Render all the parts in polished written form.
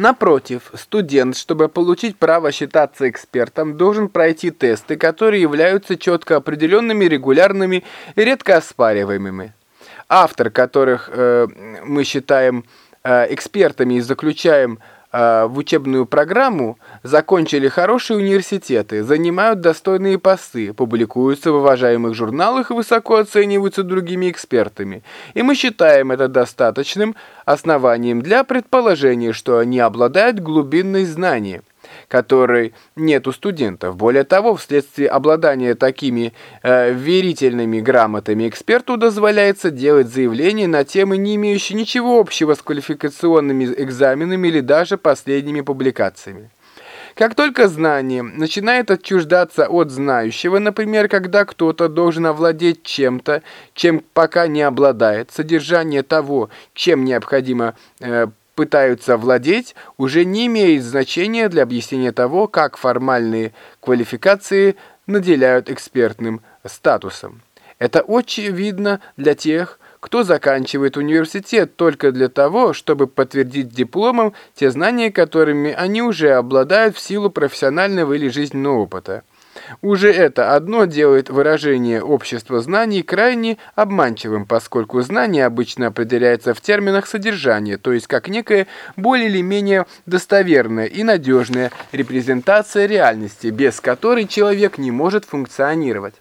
Напротив, студент, чтобы получить право считаться экспертом, должен пройти тесты, которые являются четко определенными, регулярными и редко оспариваемыми. Автор, которых мы считаем экспертами и заключаем в учебную программу, закончили хорошие университеты, занимают достойные посты, публикуются в уважаемых журналах и высоко оцениваются другими экспертами. И мы считаем это достаточным основанием для предположения, что они обладают глубинной знанием, которой нет у студентов. Более того, вследствие обладания такими верительными грамотами эксперту дозволяется делать заявления на темы, не имеющие ничего общего с квалификационными экзаменами или даже последними публикациями. Как только знание начинает отчуждаться от знающего, например, когда кто-то должен овладеть чем-то, чем пока не обладает, содержание того, чем необходимо пытаются владеть, уже не имеет значения для объяснения того, как формальные квалификации наделяют экспертным статусом. Это очевидно для тех, кто заканчивает университет только для того, чтобы подтвердить дипломом те знания, которыми они уже обладают в силу профессионального или жизненного опыта. Уже это одно делает выражение общества знаний крайне обманчивым, поскольку знание обычно определяется в терминах содержания, то есть как некая более или менее достоверная и надежная репрезентация реальности, без которой человек не может функционировать.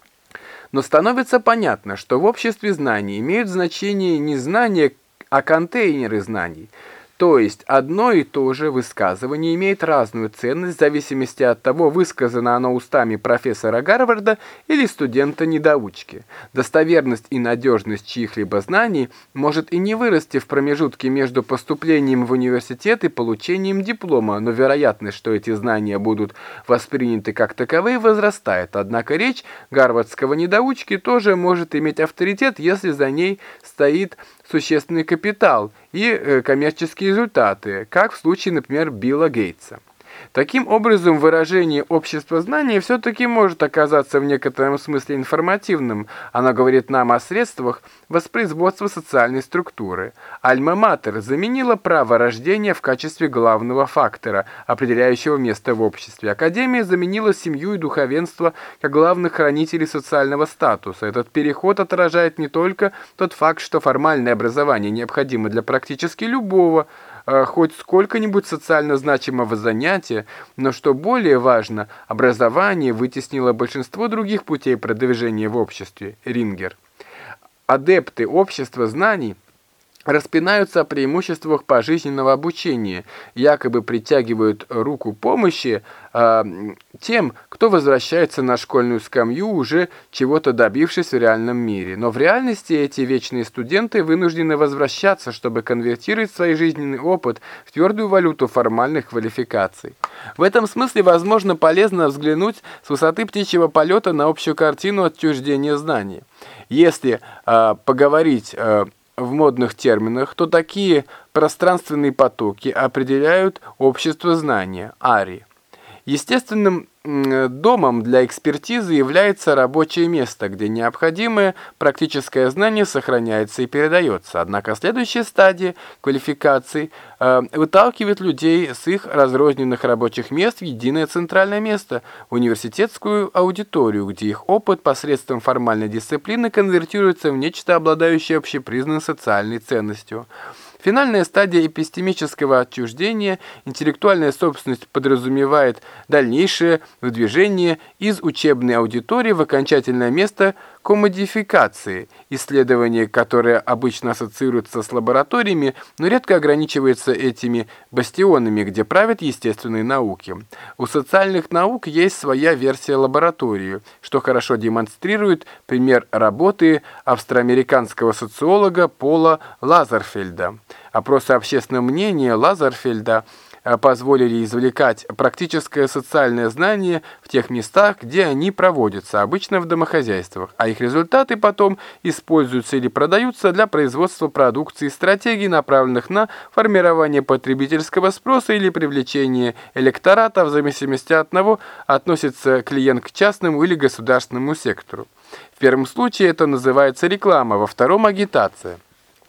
Но становится понятно, что в обществе знаний имеют значение не знания, а контейнеры знаний. То есть одно и то же высказывание имеет разную ценность в зависимости от того, высказано оно устами профессора Гарварда или студента-недоучки. Достоверность и надежность чьих-либо знаний может и не вырасти в промежутке между поступлением в университет и получением диплома, но вероятность, что эти знания будут восприняты как таковые, возрастает. Однако речь гарвардского недоучки тоже может иметь авторитет, если за ней стоит существенный капитал и коммерческие результаты, как в случае, например, Билла Гейтса. Таким образом, выражение «общество знания» все-таки может оказаться в некотором смысле информативным. Оно говорит нам о средствах воспроизводства социальной структуры. Альма-матер заменила право рождения в качестве главного фактора, определяющего место в обществе. Академия заменила семью и духовенство как главных хранителей социального статуса. Этот переход отражает не только тот факт, что формальное образование необходимо для практически любого хоть сколько-нибудь социально значимого занятия, но, что более важно, образование вытеснило большинство других путей продвижения в обществе. Рингер. Адепты общества знаний распинаются о преимуществах пожизненного обучения, якобы притягивают руку помощи тем, кто возвращается на школьную скамью, уже чего-то добившись в реальном мире. Но в реальности эти вечные студенты вынуждены возвращаться, чтобы конвертировать свой жизненный опыт в твердую валюту формальных квалификаций. В этом смысле, возможно, полезно взглянуть с высоты птичьего полета на общую картину отчуждения знаний. Если поговорить в модных терминах, то такие пространственные потоки определяют общество знания, АРИ. Естественным домом для экспертизы является рабочее место, где необходимое практическое знание сохраняется и передается. Однако следующая стадия квалификаций выталкивает людей с их разрозненных рабочих мест в единое центральное место, в университетскую аудиторию, где их опыт посредством формальной дисциплины конвертируется в нечто, обладающее общепризнанной социальной ценностью. Финальная стадия эпистемического отчуждения, интеллектуальная собственность подразумевает дальнейшее выдвижение из учебной аудитории в окончательное место коммодификации, исследование, которое обычно ассоциируется с лабораториями, но редко ограничивается этими бастионами, где правят естественные науки. У социальных наук есть своя версия лаборатории, что хорошо демонстрирует пример работы австро-американского социолога Пола Лазерфельда. Опросы общественного мнения Лазерфельда позволили извлекать практическое социальное знание в тех местах, где они проводятся, обычно в домохозяйствах, а их результаты потом используются или продаются для производства продукции и стратегий, направленных на формирование потребительского спроса или привлечение электората, в зависимости от того, относится клиент к частному или государственному сектору. В первом случае это называется реклама, во втором – агитация.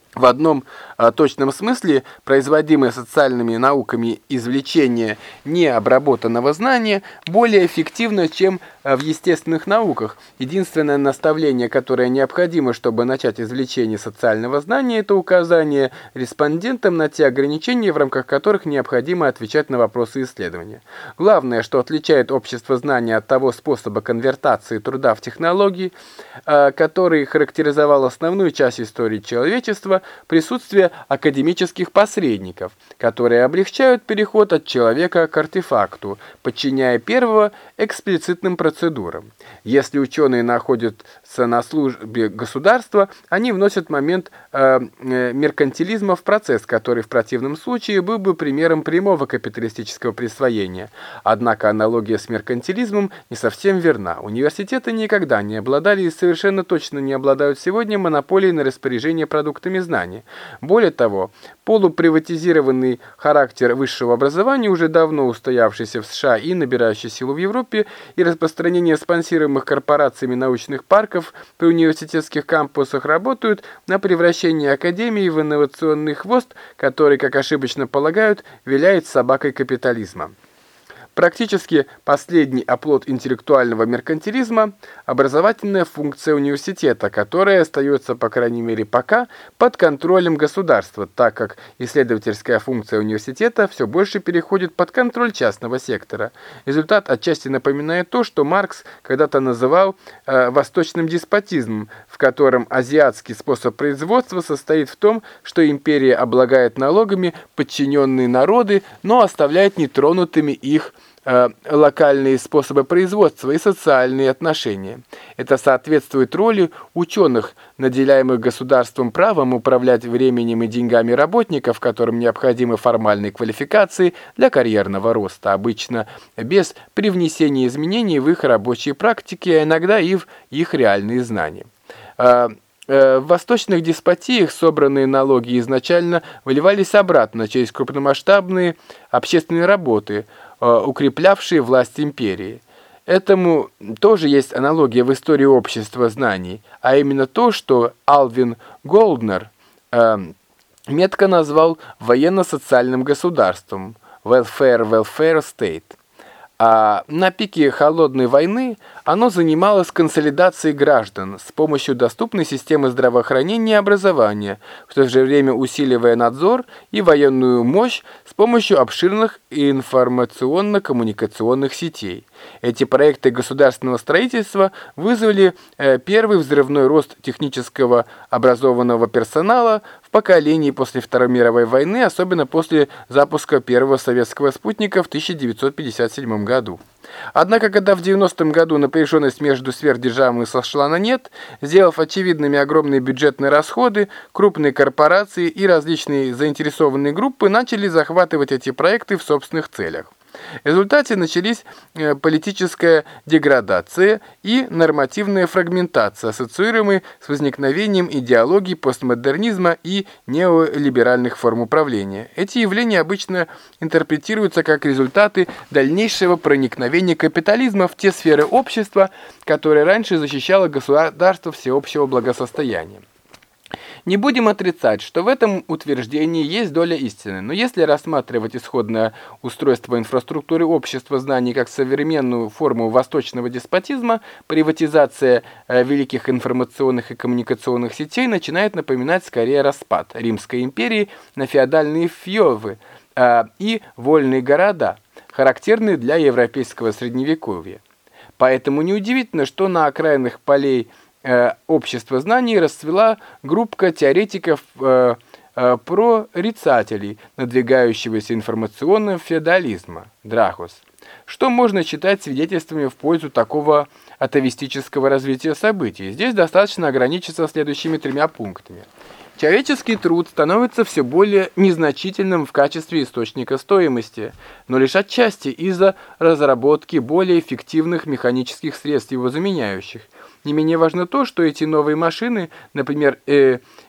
В одном точном смысле производимые социальными науками извлечение необработанного знания более эффективно, чем в естественных науках. Единственное наставление, которое необходимо, чтобы начать извлечение социального знания, это указание респондентам на те ограничения, в рамках которых необходимо отвечать на вопросы исследования. Главное, что отличает общество знания от того способа конвертации труда в технологии, который характеризовал основную часть истории человечества, присутствие академических посредников, которые облегчают переход от человека к артефакту, подчиняя первого эксплицитным процедурам. Если ученые находятся на службе государства, они вносят момент меркантилизма в процесс, который в противном случае был бы примером прямого капиталистического присвоения. Однако аналогия с меркантилизмом не совсем верна. Университеты никогда не обладали и совершенно точно не обладают сегодня монополией на распоряжение продуктами знаний. Более того, полуприватизированный характер высшего образования, уже давно устоявшийся в США и набирающий силу в Европе, и распространение спонсируемых корпорациями научных парков при университетских кампусах работают на превращение академии в инновационный хвост, который, как ошибочно полагают, виляет собакой капитализма. Практически последний оплот интеллектуального меркантилизма – образовательная функция университета, которая остается, по крайней мере пока, под контролем государства, так как исследовательская функция университета все больше переходит под контроль частного сектора. Результат отчасти напоминает то, что Маркс когда-то называл восточным деспотизмом, в котором азиатский способ производства состоит в том, что империя облагает налогами подчиненные народы, но оставляет нетронутыми их локальные способы производства и социальные отношения. Это соответствует роли ученых, наделяемых государством правом управлять временем и деньгами работников, которым необходимы формальные квалификации для карьерного роста, обычно без привнесения изменений в их рабочие практики, а иногда и в их реальные знания. В восточных деспотиях собранные налоги изначально выливались обратно через крупномасштабные общественные работы, укреплявшие власть империи. Этому тоже есть аналогия в истории общества знаний, а именно то, что Алвин Голднер метко назвал военно-социальным государством welfare state. А на пике холодной войны оно занималось консолидацией граждан с помощью доступной системы здравоохранения и образования, в то же время усиливая надзор и военную мощь с помощью обширных информационно-коммуникационных сетей. Эти проекты государственного строительства вызвали первый взрывной рост технического образованного персонала в поколении после Второй мировой войны, особенно после запуска первого советского спутника в 1957 году. Однако, когда в 90-м году напряженность между сверхдержавами сошла на нет, сделав очевидными огромные бюджетные расходы, крупные корпорации и различные заинтересованные группы начали захватывать эти проекты в собственных целях. В результате начались политическая деградация и нормативная фрагментация, ассоциируемые с возникновением идеологий постмодернизма и неолиберальных форм управления. Эти явления обычно интерпретируются как результаты дальнейшего проникновения капитализма в те сферы общества, которые раньше защищало государство всеобщего благосостояния. Не будем отрицать, что в этом утверждении есть доля истины, но если рассматривать исходное устройство инфраструктуры общества знаний как современную форму восточного деспотизма, приватизация великих информационных и коммуникационных сетей начинает напоминать скорее распад Римской империи на феодальные фьёвы и вольные города, характерные для европейского средневековья. Поэтому неудивительно, что на окраинах полей общество знаний расцвела группа теоретиков прорицателей надвигающегося информационного феодализма Драхос. Что можно считать свидетельствами в пользу такого атовистического развития событий? Здесь достаточно ограничиться следующими 3 пунктами. Человеческий труд становится все более незначительным в качестве источника стоимости, но лишь отчасти из-за разработки более эффективных механических средств, его заменяющих. Не менее важно то, что эти новые машины, например,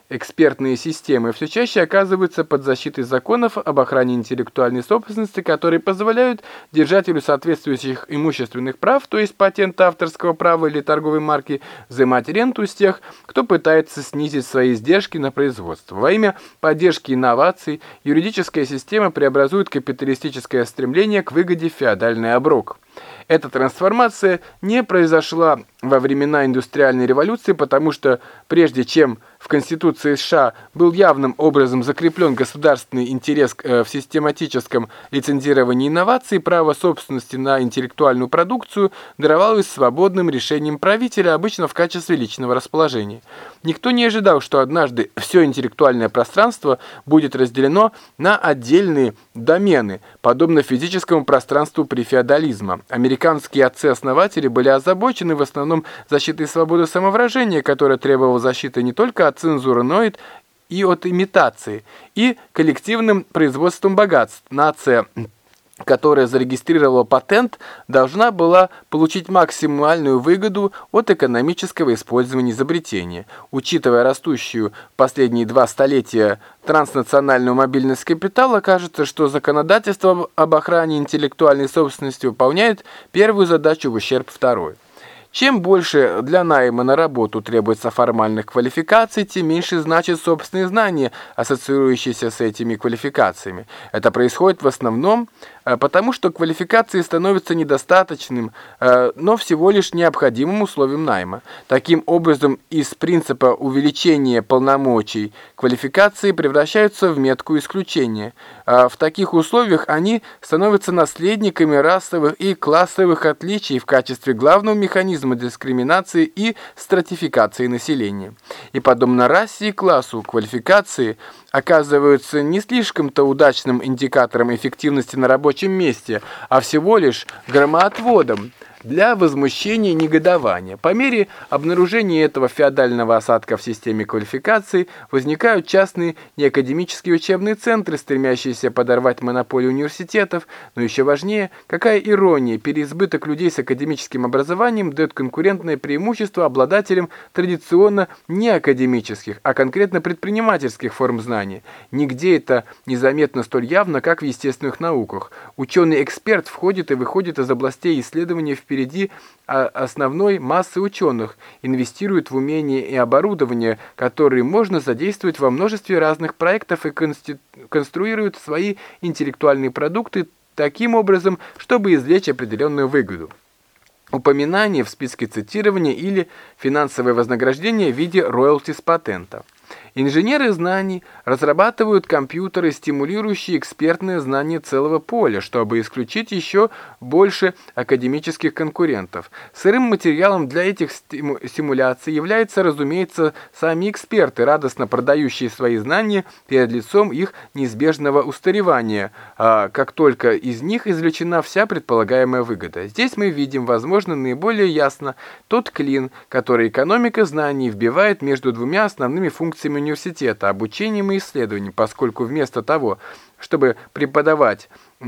экспертные системы все чаще оказываются под защитой законов об охране интеллектуальной собственности, которые позволяют держателю соответствующих имущественных прав, то есть патента авторского права или торговой марки, взимать ренту с тех, кто пытается снизить свои издержки на производство. Во имя поддержки инноваций юридическая система преобразует капиталистическое стремление к выгоде в феодальный оброк. Эта трансформация не произошла во времена индустриальной революции, потому что прежде чем в Конституции США был явным образом закреплен государственный интерес в систематическом лицензировании инноваций, право собственности на интеллектуальную продукцию даровалось свободным решением правителя, обычно в качестве личного расположения. Никто не ожидал, что однажды все интеллектуальное пространство будет разделено на отдельные домены, подобно физическому пространству при феодализме. Американские отцы-основатели были озабочены в основном защитой свободы самовыражения, которая требовала защиты не только от цензуры, но и от имитации, и коллективным производством богатств. Нация, которая зарегистрировала патент, должна была получить максимальную выгоду от экономического использования изобретения. Учитывая растущую в последние 2 столетия транснациональную мобильность капитала, кажется, что законодательство об охране интеллектуальной собственности выполняет первую задачу в ущерб второй. Чем больше для найма на работу требуется формальных квалификаций, тем меньше значит собственные знания, ассоциирующиеся с этими квалификациями. Это происходит в основном потому, что квалификации становятся недостаточным, но всего лишь необходимым условием найма. Таким образом, из принципа увеличения полномочий квалификации превращаются в метку исключения. В таких условиях они становятся наследниками расовых и классовых отличий в качестве главного механизма дискриминации и стратификации населения. И подобно расе и классу, квалификации оказываются не слишком-то удачным индикатором эффективности на рабочем месте, а всего лишь громоотводом для возмущения и негодования. По мере обнаружения этого феодального осадка в системе квалификаций возникают частные неакадемические учебные центры, стремящиеся подорвать монополию университетов, но еще важнее, какая ирония, переизбыток людей с академическим образованием дает конкурентное преимущество обладателям традиционно не академических, а конкретно предпринимательских форм знаний. Нигде это незаметно столь явно, как в естественных науках. Ученый-эксперт входит и выходит из областей исследования впереди основной массы ученых, инвестируют в умения и оборудование, которые можно задействовать во множестве разных проектов и конструируют свои интеллектуальные продукты таким образом, чтобы извлечь определенную выгоду. Упоминание в списке цитирования или финансовое вознаграждение в виде роялти с патента. Инженеры знаний разрабатывают компьютеры, стимулирующие экспертное знание целого поля, чтобы исключить еще больше академических конкурентов. Сырым материалом для этих стимуляций являются, разумеется, сами эксперты, радостно продающие свои знания перед лицом их неизбежного устаревания, как только из них извлечена вся предполагаемая выгода. Здесь мы видим, возможно, наиболее ясно тот клин, который экономика знаний вбивает между двумя основными функциями университета – обучением и исследованием, поскольку вместо того, чтобы преподавать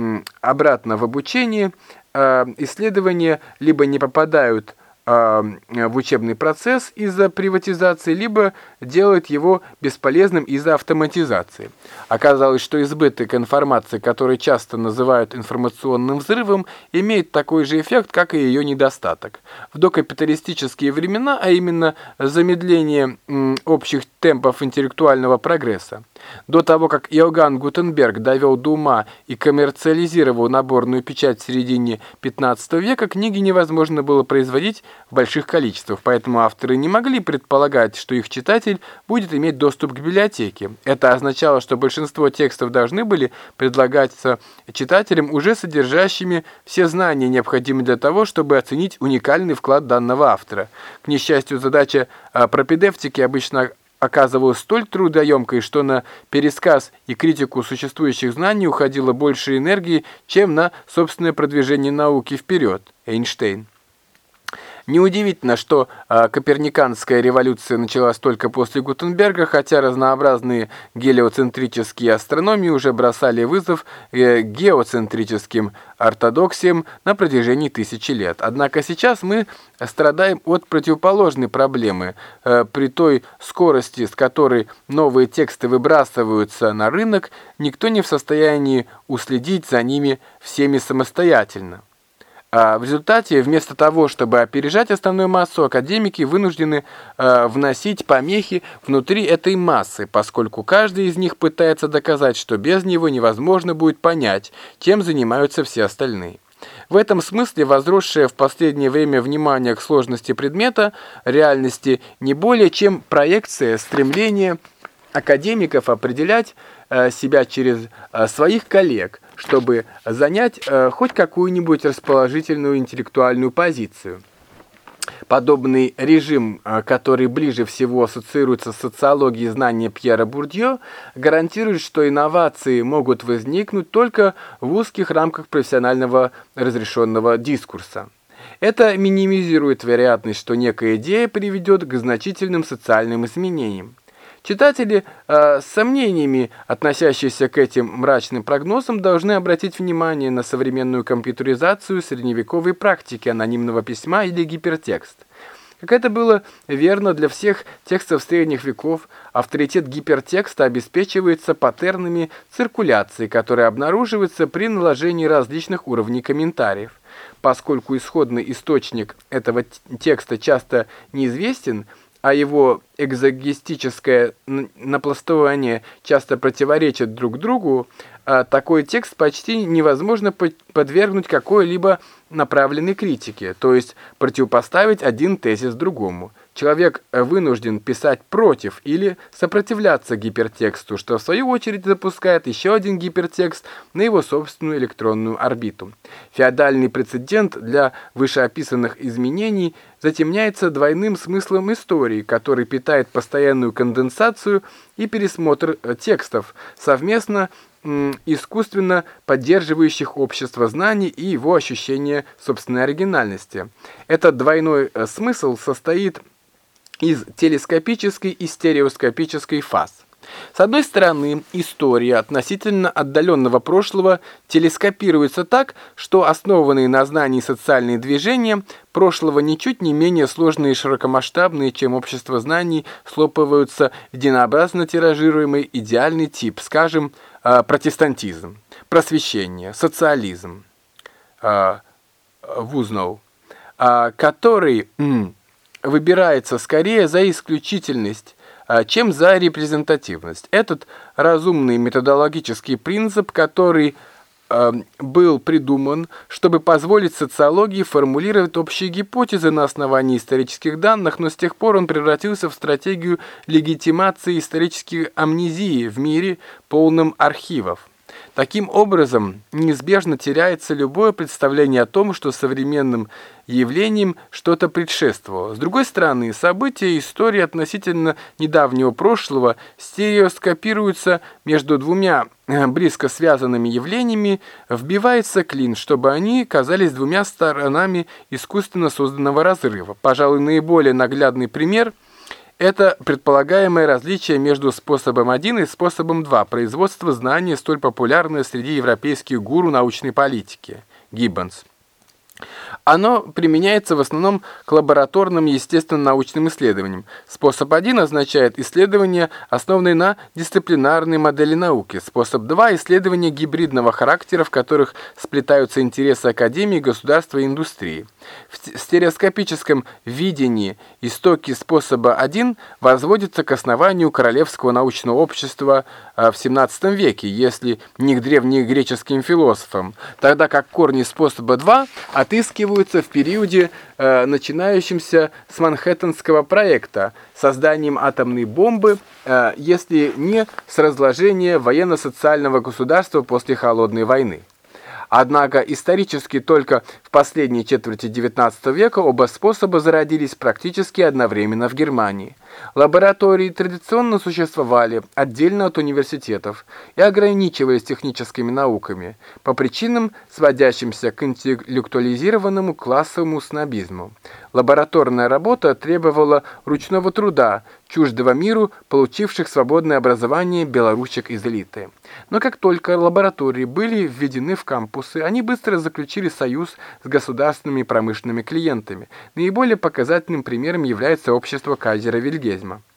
обратно в обучение, исследования либо не попадают в учебный процесс из-за приватизации, либо делает его бесполезным из-за автоматизации. Оказалось, что избыток информации, который часто называют информационным взрывом, имеет такой же эффект, как и ее недостаток. В докапиталистические времена, а именно замедление общих темпов интеллектуального прогресса, до того, как Иоганн Гутенберг довел до ума и коммерциализировал наборную печать в середине XV века, книги невозможно было производить в больших количествах, поэтому авторы не могли предполагать, что их читатель будет иметь доступ к библиотеке. Это означало, что большинство текстов должны были предлагаться читателям, уже содержащими все знания, необходимые для того, чтобы оценить уникальный вклад данного автора. К несчастью, задача пропедевтики обычно оказывалась столь трудоемкой, что на пересказ и критику существующих знаний уходило больше энергии, чем на собственное продвижение науки вперед. Эйнштейн. Неудивительно, что коперниканская революция началась только после Гутенберга, хотя разнообразные гелиоцентрические астрономии уже бросали вызов геоцентрическим ортодоксиям на протяжении тысячи лет. Однако сейчас мы страдаем от противоположной проблемы. При той скорости, с которой новые тексты выбрасываются на рынок, никто не в состоянии уследить за ними всеми самостоятельно. В результате, вместо того, чтобы опережать основную массу, академики вынуждены вносить помехи внутри этой массы, поскольку каждый из них пытается доказать, что без него невозможно будет понять, чем занимаются все остальные. В этом смысле возросшее в последнее время внимание к сложности предмета реальности не более чем проекция стремления академиков определять себя через своих коллег, чтобы занять хоть какую-нибудь расположительную интеллектуальную позицию. Подобный режим, который ближе всего ассоциируется с социологией знания Пьера Бурдье, гарантирует, что инновации могут возникнуть только в узких рамках профессионального разрешенного дискурса. Это минимизирует вероятность, что некая идея приведет к значительным социальным изменениям. Читатели с сомнениями, относящиеся к этим мрачным прогнозам, должны обратить внимание на современную компьютеризацию средневековой практики анонимного письма или гипертекст. Как это было верно для всех текстов средних веков, авторитет гипертекста обеспечивается паттернами циркуляции, которые обнаруживаются при наложении различных уровней комментариев. Поскольку исходный источник этого текста часто неизвестен, а его экзогестическое напластование часто противоречит друг другу, такой текст почти невозможно подвергнуть какой-либо направленной критике, то есть противопоставить один тезис другому. Человек вынужден писать против или сопротивляться гипертексту, что в свою очередь запускает еще один гипертекст на его собственную электронную орбиту. Феодальный прецедент для вышеописанных изменений затемняется двойным смыслом истории, который питает постоянную конденсацию и пересмотр текстов, совместно искусственно поддерживающих общество знаний и его ощущение собственной оригинальности. Этот двойной смысл состоит из телескопической и стереоскопической фаз. С одной стороны, история относительно отдаленного прошлого телескопируется так, что основанные на знании социальные движения прошлого ничуть не менее сложные и широкомасштабные, чем общество знаний, слопываются в единообразно тиражируемый идеальный тип, скажем, протестантизм, просвещение, социализм, Вузнау, который выбирается скорее за исключительность, чем за репрезентативность. Этот разумный методологический принцип, который был придуман, чтобы позволить социологии формулировать общие гипотезы на основании исторических данных, но с тех пор он превратился в стратегию легитимации исторической амнезии в мире, полном архивов. Таким образом, неизбежно теряется любое представление о том, что современным явлениям что-то предшествовало. С другой стороны, события истории относительно недавнего прошлого стереоскопируются между двумя близко связанными явлениями, вбивается клин, чтобы они казались двумя сторонами искусственно созданного разрыва. Пожалуй, наиболее наглядный пример – это предполагаемое различие между способом 1 и способом 2 производства знания, столь популярное среди европейских гуру научной политики. Гиббонс. Оно применяется в основном к лабораторным естественно-научным исследованиям. Способ 1 означает исследования, основанные на дисциплинарной модели науки. Способ 2 – исследования гибридного характера, в которых сплетаются интересы академии, государства и индустрии. В стереоскопическом видении истоки способа 1 возводятся к основанию Королевского научного общества в XVII веке, если не к древнегреческим философам, тогда как корни способа 2 отыскиваются в периоде, начинающемся с Манхэттенского проекта, созданием атомной бомбы, если не с разложения военно-социального государства после Холодной войны. Однако исторически только в последней четверти XIX века оба способа зародились практически одновременно в Германии. Лаборатории традиционно существовали отдельно от университетов и ограничивались техническими науками, по причинам, сводящимся к интеллектуализированному классовому снобизму. Лабораторная работа требовала ручного труда, чуждого миру, получивших свободное образование белоручек из элиты. Но как только лаборатории были введены в кампусы, они быстро заключили союз с государственными и промышленными клиентами. Наиболее показательным примером является общество кайзера Вильгельма.